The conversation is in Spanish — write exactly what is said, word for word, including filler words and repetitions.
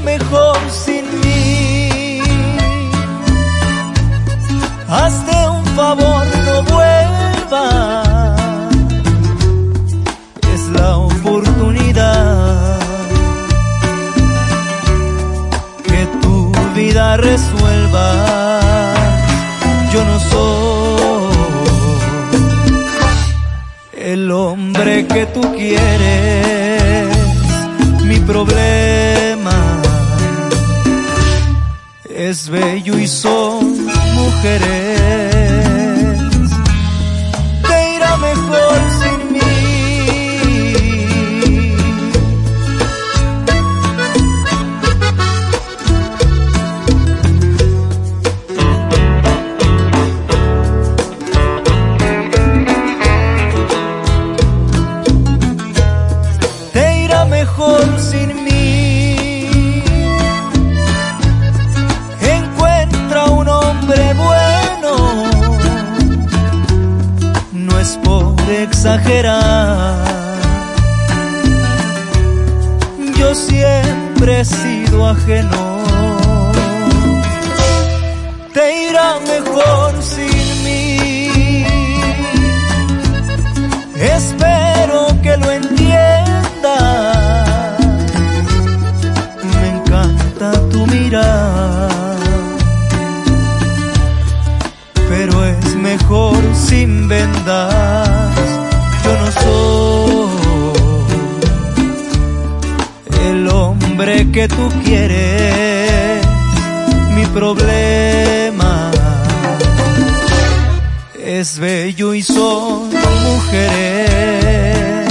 mejor sin mí. Hazte un favor, no vuelvas. Es la oportunidad que tu vida resuelva. Yo no soy el hombre que tú quieres. Mi problema es bello y son mujeres. Te irá mejor sin mí. Te irá mejor sin mí. Exagerar, yo siempre he sido ajeno. Te irá mejor sin mí. Espero que lo entiendas. Me encanta tu mirar, pero es mejor sin vendas. Yo no soy el hombre que tú quieres. Mi problema es bello y son mujeres.